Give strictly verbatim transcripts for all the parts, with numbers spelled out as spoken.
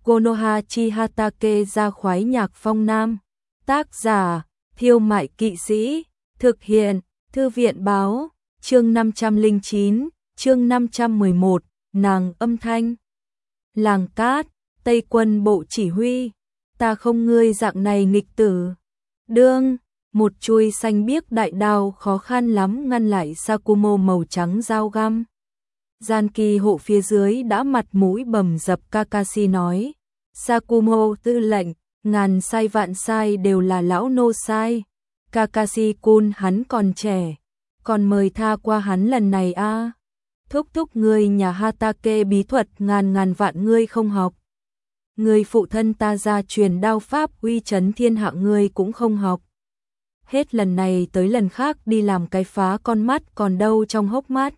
Konoha chi Hatake ra khoái nhạc phong nam. Tác giả, Thiêu Mại Kỵ Sĩ. Thực hiện, Thư viện báo. Chương năm trăm lẻ chín, chương năm trăm mười một, nàng âm thanh. Làng cát, Tây quân bộ chỉ huy. Ta không ngươi dạng này nghịch tử. Đương, một chuôi xanh biếc đại đao khó khăn lắm ngăn lại Sakumo màu trắng dao găm. Gian kỳ hộ phía dưới đã mặt mũi bầm dập. Kakashi nói, Sakumo tư lệnh, ngàn sai vạn sai đều là lão nô sai. Kakashi-kun hắn còn trẻ, còn mời tha qua hắn lần này a. À. Thúc thúc ngươi nhà Hatake bí thuật ngàn ngàn vạn ngươi không học. Ngươi phụ thân ta gia truyền đao pháp uy chấn thiên hạ ngươi cũng không học. Hết lần này tới lần khác đi làm cái phá con mắt còn đâu trong hốc mắt.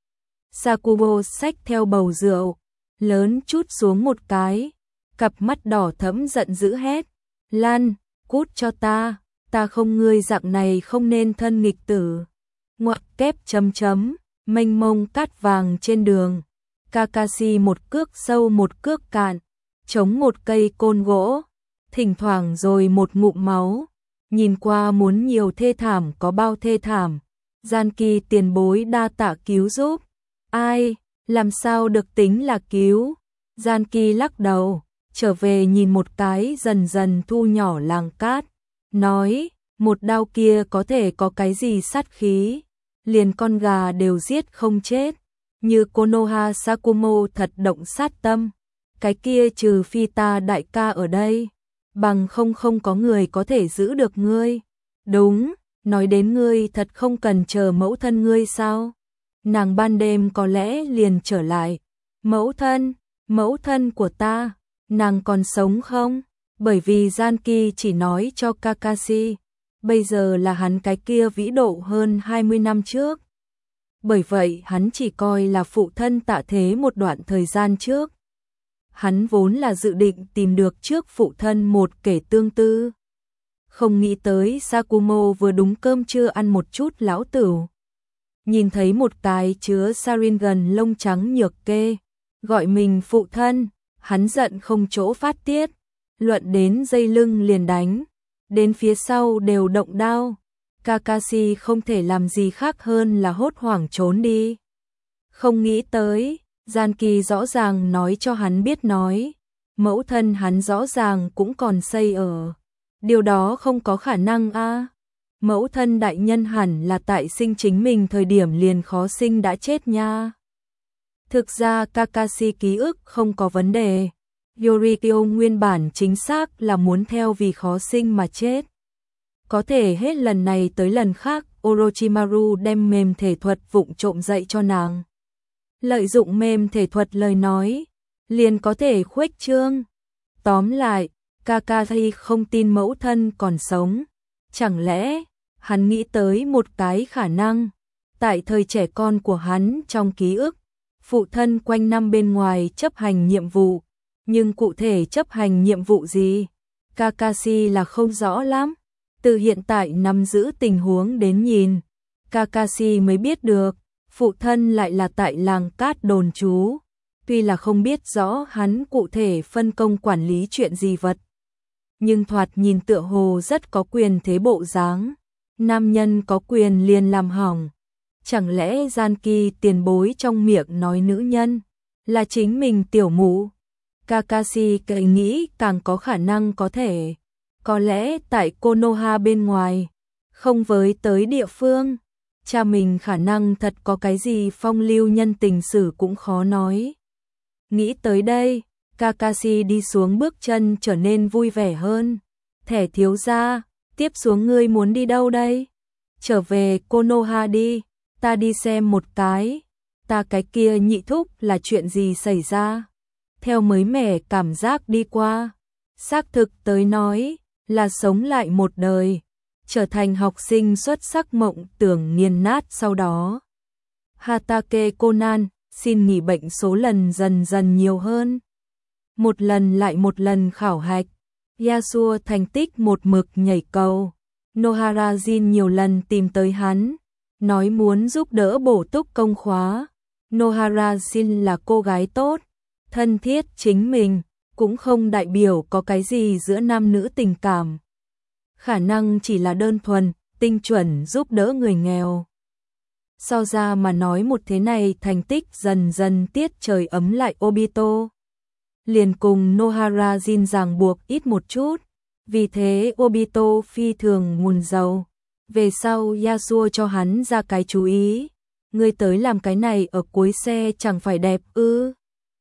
Sakumo xách theo bầu rượu, lớn chút xuống một cái, cặp mắt đỏ thẫm giận dữ hét, Lan, cút cho ta, ta không ngươi dạng này không nên thân nghịch tử. Ngoặc kép chấm chấm, mênh mông cát vàng trên đường, Kakashi một cước sâu một cước cạn, chống một cây côn gỗ, thỉnh thoảng rồi một ngụm máu, nhìn qua muốn nhiều thê thảm có bao thê thảm. Gian kỳ tiền bối đa tạ cứu giúp. Ai, làm sao được tính là cứu? Gian kỳ lắc đầu, trở về nhìn một cái dần dần thu nhỏ làng cát, nói, một đao kia có thể có cái gì sát khí, liền con gà đều giết không chết, như Konoha Sakumo thật động sát tâm, cái kia trừ phi ta đại ca ở đây, bằng không không có người có thể giữ được ngươi. Đúng, nói đến ngươi thật không cần chờ mẫu thân ngươi sao? Nàng ban đêm có lẽ liền trở lại. Mẫu thân, mẫu thân của ta, nàng còn sống không? Bởi vì Gian Kỳ chỉ nói cho Kakashi, bây giờ là hắn cái kia vĩ độ hơn hai mươi năm trước. Bởi vậy hắn chỉ coi là phụ thân tạ thế một đoạn thời gian trước. Hắn vốn là dự định tìm được trước phụ thân một kẻ tương tư. Không nghĩ tới Sakumo vừa đúng cơm trưa ăn một chút lão tửu. Nhìn thấy một cái chứa Sharingan lông trắng nhược kê, gọi mình phụ thân, hắn giận không chỗ phát tiết, luận đến dây lưng liền đánh, đến phía sau đều động đao. Kakashi không thể làm gì khác hơn là hốt hoảng trốn đi. Không nghĩ tới, Gian Kỳ rõ ràng nói cho hắn biết nói, mẫu thân hắn rõ ràng cũng còn xây ở. Điều đó không có khả năng a. À. Mẫu thân đại nhân hẳn là tại sinh chính mình thời điểm liền khó sinh đã chết nha. Thực ra Kakashi ký ức không có vấn đề. Yorikyo nguyên bản chính xác là muốn theo vì khó sinh mà chết. Có thể hết lần này tới lần khác Orochimaru đem mềm thể thuật vụng trộm dạy cho nàng. Lợi dụng mềm thể thuật lời nói, liền có thể khuếch trương. Tóm lại, Kakashi không tin mẫu thân còn sống. Chẳng lẽ, hắn nghĩ tới một cái khả năng. Tại thời trẻ con của hắn trong ký ức, phụ thân quanh năm bên ngoài chấp hành nhiệm vụ. Nhưng cụ thể chấp hành nhiệm vụ gì? Kakashi là không rõ lắm. Từ hiện tại nắm giữ tình huống đến nhìn, Kakashi mới biết được, phụ thân lại là tại làng cát đồn trú. Tuy là không biết rõ hắn cụ thể phân công quản lý chuyện gì vật, nhưng thoạt nhìn tựa hồ rất có quyền thế bộ dáng. Nam nhân có quyền liền làm hỏng. Chẳng lẽ Gian Kỳ tiền bối trong miệng nói nữ nhân là chính mình tiểu mụ? Kakashi cậy nghĩ càng có khả năng có thể. Có lẽ tại Konoha bên ngoài, không với tới địa phương, cha mình khả năng thật có cái gì phong lưu nhân tình sử cũng khó nói. Nghĩ tới đây, Kakashi đi xuống bước chân trở nên vui vẻ hơn. Thẻ thiếu gia, tiếp xuống ngươi muốn đi đâu đây? Trở về Konoha đi, ta đi xem một cái. Ta cái kia nhị thúc là chuyện gì xảy ra? Theo mới mẻ cảm giác đi qua, xác thực tới nói là sống lại một đời, trở thành học sinh xuất sắc mộng tưởng nghiền nát sau đó. Hatake Conan xin nghỉ bệnh số lần dần dần nhiều hơn. Một lần lại một lần khảo hạch, Yasuo thành tích một mực nhảy cầu. Nohara Jin nhiều lần tìm tới hắn, nói muốn giúp đỡ bổ túc công khóa. Nohara Jin là cô gái tốt, thân thiết chính mình, cũng không đại biểu có cái gì giữa nam nữ tình cảm. Khả năng chỉ là đơn thuần, tinh chuẩn giúp đỡ người nghèo. So ra mà nói một thế này thành tích dần dần tiết trời ấm lại Obito. Liền cùng Nohara Jin ràng buộc ít một chút, vì thế Obito phi thường nguồn giàu. Về sau Yasuo cho hắn ra cái chú ý, ngươi tới làm cái này ở cuối xe chẳng phải đẹp ư?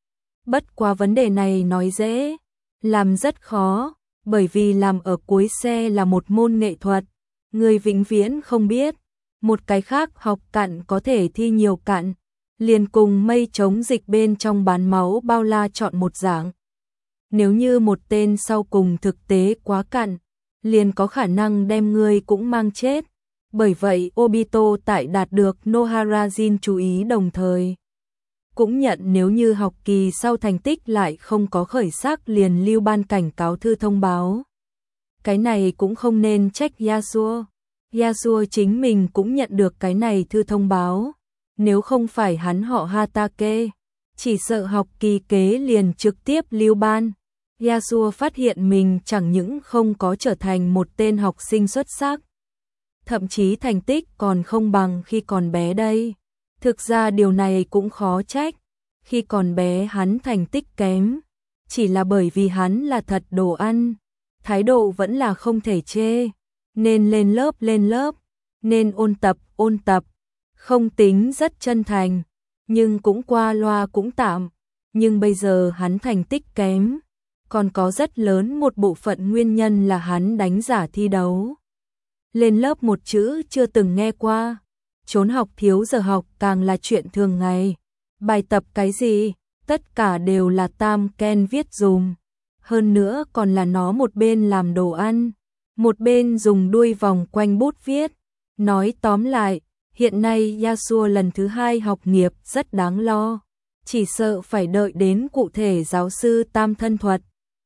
Bất quá vấn đề này nói dễ, làm rất khó, bởi vì làm ở cuối xe là một môn nghệ thuật, người vĩnh viễn không biết, một cái khác học cạn có thể thi nhiều cạn, liền cùng mây chống dịch bên trong bán máu bao la chọn một dạng. Nếu như một tên sau cùng thực tế quá cạn, liền có khả năng đem ngươi cũng mang chết. Bởi vậy Obito tại đạt được Nohara Jin chú ý đồng thời cũng nhận nếu như học kỳ sau thành tích lại không có khởi sắc liền lưu ban cảnh cáo thư thông báo. Cái này cũng không nên trách Yasuo. Yasuo chính mình cũng nhận được cái này thư thông báo. Nếu không phải hắn họ Hatake, chỉ sợ học kỳ kế liền trực tiếp lưu ban. Yasuo phát hiện mình chẳng những không có trở thành một tên học sinh xuất sắc, thậm chí thành tích còn không bằng khi còn bé đây. Thực ra điều này cũng khó trách, khi còn bé hắn thành tích kém, chỉ là bởi vì hắn là thật đồ ăn, thái độ vẫn là không thể chê, nên lên lớp lên lớp, nên ôn tập ôn tập, không tính rất chân thành, nhưng cũng qua loa cũng tạm. Nhưng bây giờ hắn thành tích kém, còn có rất lớn một bộ phận nguyên nhân là hắn đánh giả thi đấu. Lên lớp một chữ chưa từng nghe qua, trốn học thiếu giờ học càng là chuyện thường ngày. Bài tập cái gì, tất cả đều là Tam Ken viết dùm. Hơn nữa còn là nó một bên làm đồ ăn, một bên dùng đuôi vòng quanh bút viết. Nói tóm lại, hiện nay Yasuo lần thứ hai học nghiệp rất đáng lo, chỉ sợ phải đợi đến cụ thể giáo sư Tam Thân Thuật.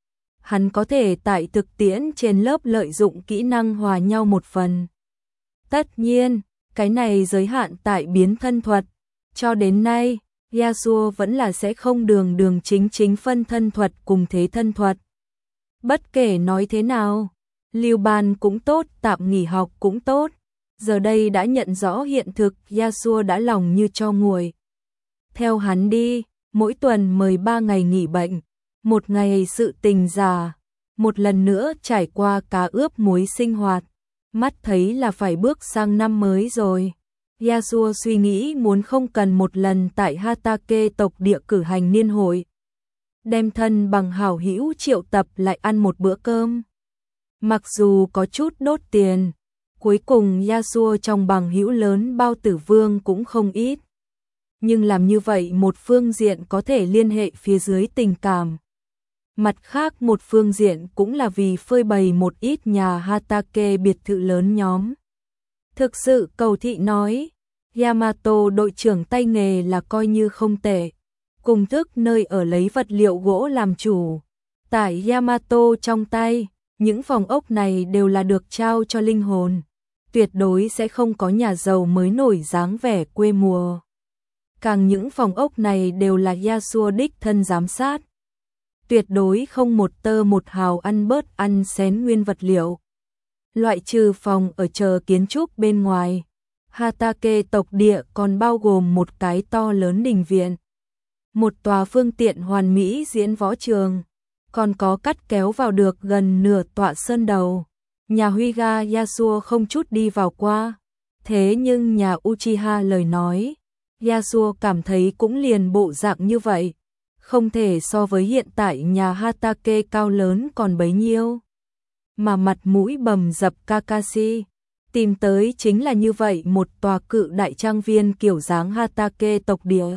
Hắn có thể tại thực tiễn trên lớp lợi dụng kỹ năng hòa nhau một phần. Tất nhiên, cái này giới hạn tại biến thân thuật. Cho đến nay, Yasuo vẫn là sẽ không đường đường chính chính phân thân thuật cùng thế thân thuật. Bất kể nói thế nào, lưu ban cũng tốt, tạm nghỉ học cũng tốt. Giờ đây đã nhận rõ hiện thực, Yasuo đã lòng như cho nguội. Theo hắn đi, mỗi tuần mời ba ngày nghỉ bệnh, một ngày sự tình già, một lần nữa trải qua cá ướp muối sinh hoạt, mắt thấy là phải bước sang năm mới rồi. Yasuo suy nghĩ muốn không cần một lần tại Hatake tộc địa cử hành niên hội, đem thân bằng hảo hữu triệu tập lại ăn một bữa cơm. Mặc dù có chút đốt tiền, cuối cùng Yasuo trong bằng hữu lớn bao tử vương cũng không ít. Nhưng làm như vậy một phương diện có thể liên hệ phía dưới tình cảm. Mặt khác một phương diện cũng là vì phơi bày một ít nhà Hatake biệt thự lớn nhóm. Thực sự cầu thị nói, Yamato đội trưởng tay nghề là coi như không tệ, cùng thức nơi ở lấy vật liệu gỗ làm chủ. Tại Yamato trong tay, những phòng ốc này đều là được trao cho linh hồn, tuyệt đối sẽ không có nhà giàu mới nổi dáng vẻ quê mùa. Càng những phòng ốc này đều là Yasuo đích thân giám sát, tuyệt đối không một tơ một hào ăn bớt ăn xén nguyên vật liệu. Loại trừ phòng ở chờ kiến trúc bên ngoài, Hatake tộc địa còn bao gồm một cái to lớn đình viện, một tòa phương tiện hoàn mỹ diễn võ trường, còn có cắt kéo vào được gần nửa tọa sơn đầu. Nhà Huyga Yasuo không chút đi vào qua, thế nhưng nhà Uchiha lời nói, Yasuo cảm thấy cũng liền bộ dạng như vậy, không thể so với hiện tại nhà Hatake cao lớn còn bấy nhiêu. Mà mặt mũi bầm dập Kakashi, tìm tới chính là như vậy một tòa cự đại trang viên kiểu dáng Hatake tộc địa.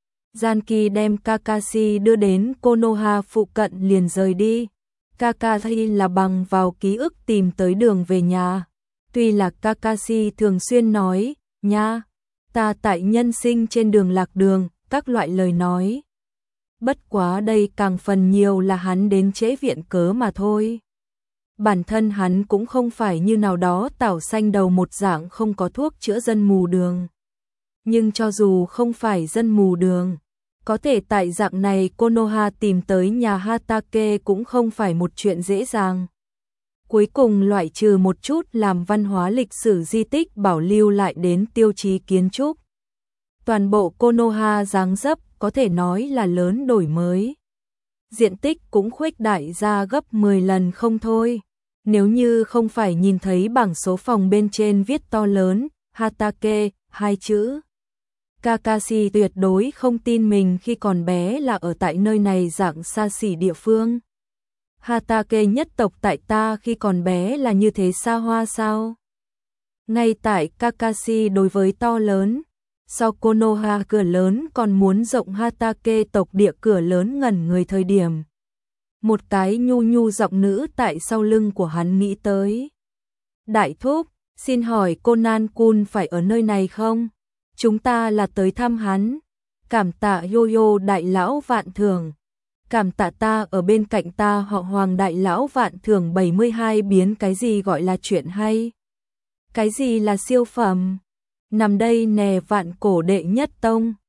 Janki đem Kakashi đưa đến Konoha phụ cận liền rời đi. Kakashi là bằng vào ký ức tìm tới đường về nhà. Tuy là Kakashi thường xuyên nói, nha, ta tại nhân sinh trên đường lạc đường, các loại lời nói. Bất quá đây càng phần nhiều là hắn đến trễ viện cớ mà thôi. Bản thân hắn cũng không phải như nào đó tảo xanh đầu một dạng không có thuốc chữa dân mù đường. Nhưng cho dù không phải dân mù đường, Có thể tại dạng này Konoha tìm tới nhà Hatake cũng không phải một chuyện dễ dàng. Cuối cùng loại trừ một chút làm văn hóa lịch sử di tích bảo lưu lại đến tiêu chí kiến trúc. Toàn bộ Konoha dáng dấp có thể nói là lớn đổi mới. Diện tích cũng khuếch đại ra gấp mười lần không thôi. Nếu như không phải nhìn thấy bảng số phòng bên trên viết to lớn, Hatake, hai chữ. Kakashi tuyệt đối không tin mình khi còn bé là ở tại nơi này dạng xa xỉ địa phương. Hatake nhất tộc tại ta khi còn bé là như thế xa hoa sao? Ngay tại Kakashi đối với to lớn, sau Konoha cửa lớn còn muốn rộng Hatake tộc địa cửa lớn ngẩn người thời điểm. Một cái nhu nhu giọng nữ tại sau lưng của hắn nghĩ tới. Đại thúc, xin hỏi Conan-kun phải ở nơi này không? Chúng ta là tới thăm hắn. Cảm tạ Yo-Yo đại lão vạn thưởng. Cảm tạ ta ở bên cạnh ta họ Hoàng đại lão vạn thưởng bảy mươi hai biến cái gì gọi là chuyện hay? Cái gì là siêu phẩm? Nằm đây nè vạn cổ đệ nhất tông.